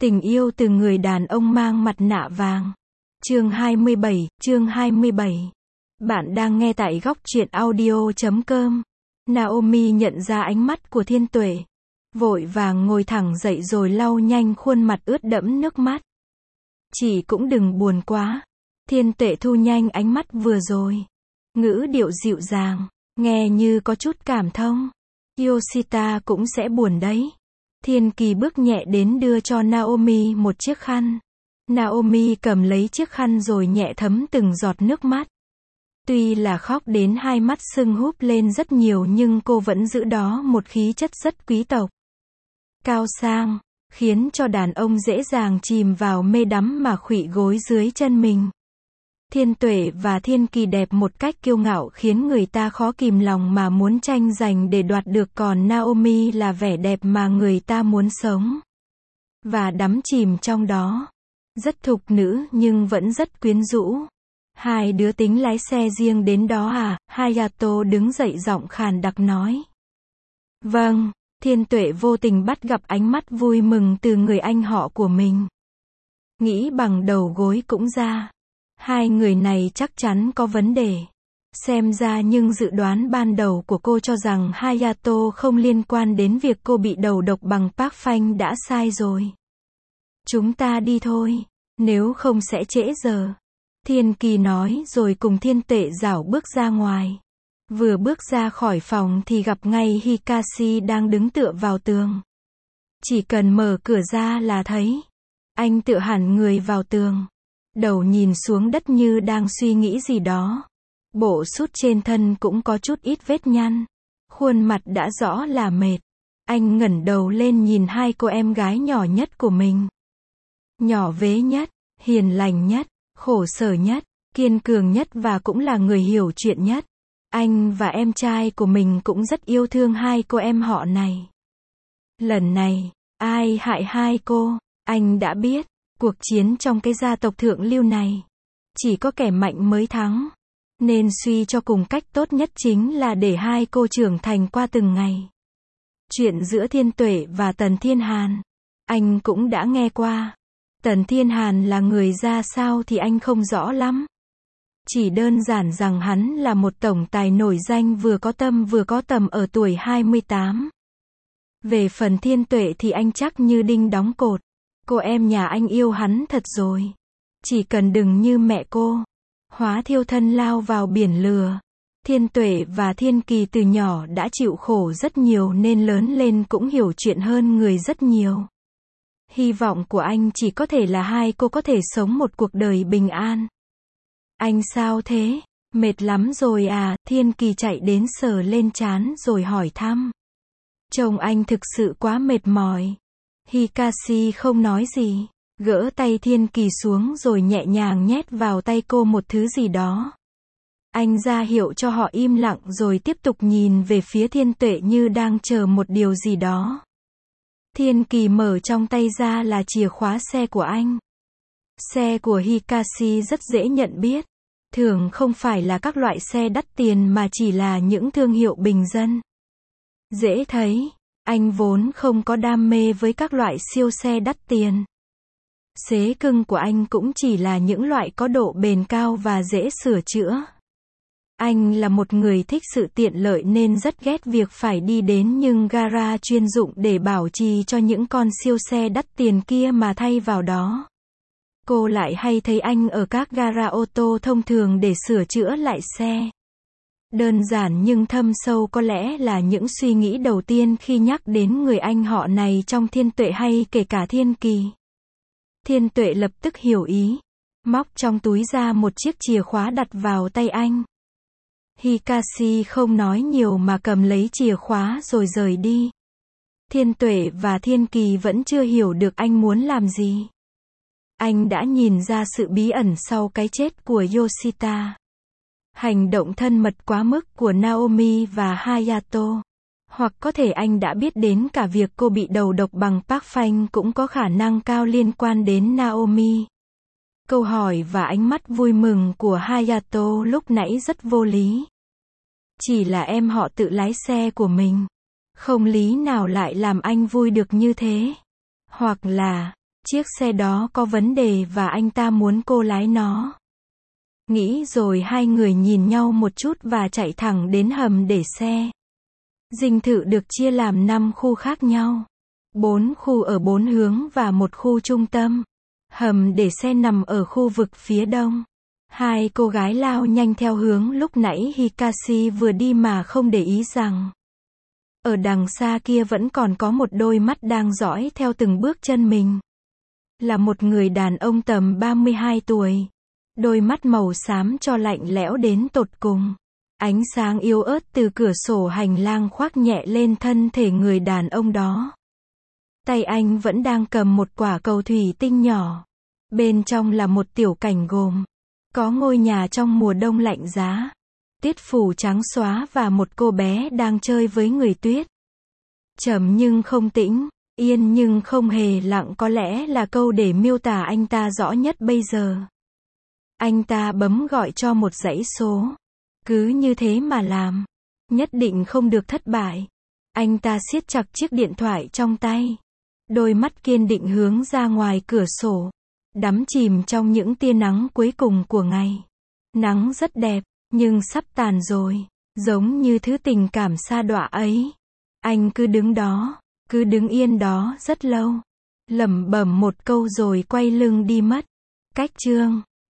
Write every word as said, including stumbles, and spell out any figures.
Tình yêu từ người đàn ông mang mặt nạ vàng. Chương hai mươi bảy, chương hai mươi bảy. Bạn đang nghe tại góc truyện audio chấm com. Naomi nhận ra ánh mắt của Thiên Tuệ. Vội vàng ngồi thẳng dậy rồi lau nhanh khuôn mặt ướt đẫm nước mắt. Chị cũng đừng buồn quá. Thiên Tuệ thu nhanh ánh mắt vừa rồi. Ngữ điệu dịu dàng, nghe như có chút cảm thông. Yoshita cũng sẽ buồn đấy. Thiên Kỳ bước nhẹ đến đưa cho Naomi một chiếc khăn. Naomi cầm lấy chiếc khăn rồi nhẹ thấm từng giọt nước mắt. Tuy là khóc đến hai mắt sưng húp lên rất nhiều nhưng cô vẫn giữ đó một khí chất rất quý tộc. Cao sang, khiến cho đàn ông dễ dàng chìm vào mê đắm mà khuỵu gối dưới chân mình. Thiên Tuệ và Thiên Kỳ đẹp một cách kiêu ngạo khiến người ta khó kìm lòng mà muốn tranh giành để đoạt được, còn Naomi là vẻ đẹp mà người ta muốn sống và đắm chìm trong đó. Rất thục nữ nhưng vẫn rất quyến rũ. Hai đứa tính lái xe riêng đến đó à? Hayato đứng dậy giọng khàn đặc nói. Vâng. Thiên Tuệ vô tình bắt gặp ánh mắt vui mừng từ người anh họ của mình. Nghĩ bằng đầu gối cũng ra. Hai người này chắc chắn có vấn đề. Xem ra nhưng dự đoán ban đầu của cô cho rằng Hayato không liên quan đến việc cô bị đầu độc bằng Park Phanh đã sai rồi. Chúng ta đi thôi, nếu không sẽ trễ giờ. Thiên Kỳ nói rồi cùng Thiên Tuệ rảo bước ra ngoài. Vừa bước ra khỏi phòng thì gặp ngay Hikashi đang đứng tựa vào tường. Chỉ cần mở cửa ra là thấy. Anh tựa hẳn người vào tường. Đầu nhìn xuống đất như đang suy nghĩ gì đó. Bộ sút trên thân cũng có chút ít vết nhăn. Khuôn mặt đã rõ là mệt. Anh ngẩng đầu lên nhìn hai cô em gái nhỏ nhất của mình. Nhỏ vế nhất, hiền lành nhất, khổ sở nhất, kiên cường nhất và cũng là người hiểu chuyện nhất. Anh và em trai của mình cũng rất yêu thương hai cô em họ này. Lần này, ai hại hai cô, anh đã biết. Cuộc chiến trong cái gia tộc thượng lưu này, chỉ có kẻ mạnh mới thắng. Nên suy cho cùng cách tốt nhất chính là để hai cô trưởng thành qua từng ngày. Chuyện giữa Thiên Tuệ và Tần Thiên Hàn, anh cũng đã nghe qua. Tần Thiên Hàn là người ra sao thì anh không rõ lắm. Chỉ đơn giản rằng hắn là một tổng tài nổi danh vừa có tâm vừa có tầm ở tuổi hai mươi tám. Về phần Thiên Tuệ thì anh chắc như đinh đóng cột. Cô em nhà anh yêu hắn thật rồi. Chỉ cần đừng như mẹ cô. Hóa thiêu thân lao vào biển lửa. Thiên Tuệ và Thiên Kỳ từ nhỏ đã chịu khổ rất nhiều nên lớn lên cũng hiểu chuyện hơn người rất nhiều. Hy vọng của anh chỉ có thể là hai cô có thể sống một cuộc đời bình an. Anh sao thế? Mệt lắm rồi à? Thiên Kỳ chạy đến sờ lên trán rồi hỏi thăm. Chồng anh thực sự quá mệt mỏi. Hikashi không nói gì, gỡ tay Thiên Kỳ xuống rồi nhẹ nhàng nhét vào tay cô một thứ gì đó. Anh ra hiệu cho họ im lặng rồi tiếp tục nhìn về phía Thiên Tuệ như đang chờ một điều gì đó. Thiên Kỳ mở trong tay ra là chìa khóa xe của anh. Xe của Hikashi rất dễ nhận biết. Thường không phải là các loại xe đắt tiền mà chỉ là những thương hiệu bình dân. Dễ thấy. Anh vốn không có đam mê với các loại siêu xe đắt tiền. Xế cưng của anh cũng chỉ là những loại có độ bền cao và dễ sửa chữa. Anh là một người thích sự tiện lợi nên rất ghét việc phải đi đến những gara chuyên dụng để bảo trì cho những con siêu xe đắt tiền kia mà thay vào đó. Cô lại hay thấy anh ở các gara ô tô thông thường để sửa chữa lại xe. Đơn giản nhưng thâm sâu có lẽ là những suy nghĩ đầu tiên khi nhắc đến người anh họ này trong Thiên Tuệ hay kể cả Thiên Kỳ. Thiên Tuệ lập tức hiểu ý. Móc trong túi ra một chiếc chìa khóa đặt vào tay anh. Hikashi không nói nhiều mà cầm lấy chìa khóa rồi rời đi. Thiên Tuệ và Thiên Kỳ vẫn chưa hiểu được anh muốn làm gì. Anh đã nhìn ra sự bí ẩn sau cái chết của Yoshita. Hành động thân mật quá mức của Naomi và Hayato. Hoặc có thể anh đã biết đến cả việc cô bị đầu độc bằng Park Phanh cũng có khả năng cao liên quan đến Naomi. Câu hỏi và ánh mắt vui mừng của Hayato lúc nãy rất vô lý. Chỉ là em họ tự lái xe của mình. Không lý nào lại làm anh vui được như thế. Hoặc là, Chiếc xe đó có vấn đề và anh ta muốn cô lái nó. Nghĩ rồi hai người nhìn nhau một chút và chạy thẳng đến hầm để xe. Dinh thự được chia làm năm khu khác nhau. Bốn khu ở bốn hướng và một khu trung tâm. Hầm để xe nằm ở khu vực phía đông. Hai cô gái lao nhanh theo hướng lúc nãy Hikashi vừa đi mà không để ý rằng ở đằng xa kia vẫn còn có một đôi mắt đang dõi theo từng bước chân mình. Là một người đàn ông tầm ba mươi hai tuổi. Đôi mắt màu xám cho lạnh lẽo đến tột cùng. Ánh sáng yếu ớt từ cửa sổ hành lang khoác nhẹ lên thân thể người đàn ông đó. Tay anh vẫn đang cầm một quả cầu thủy tinh nhỏ. Bên trong là một tiểu cảnh gồm có ngôi nhà trong mùa đông lạnh giá, tuyết phủ trắng xóa và một cô bé đang chơi với người tuyết. Trầm nhưng không tĩnh, yên nhưng không hề lặng có lẽ là câu để miêu tả anh ta rõ nhất bây giờ. Anh ta bấm gọi cho một dãy số. Cứ như thế mà làm. Nhất định không được thất bại. Anh ta siết chặt chiếc điện thoại trong tay. Đôi mắt kiên định hướng ra ngoài cửa sổ. Đắm chìm trong những tia nắng cuối cùng của ngày. Nắng rất đẹp, nhưng sắp tàn rồi. Giống như thứ tình cảm sa đọa ấy. Anh cứ đứng đó, cứ đứng yên đó rất lâu. Lẩm bẩm một câu rồi quay lưng đi mất. Cách chương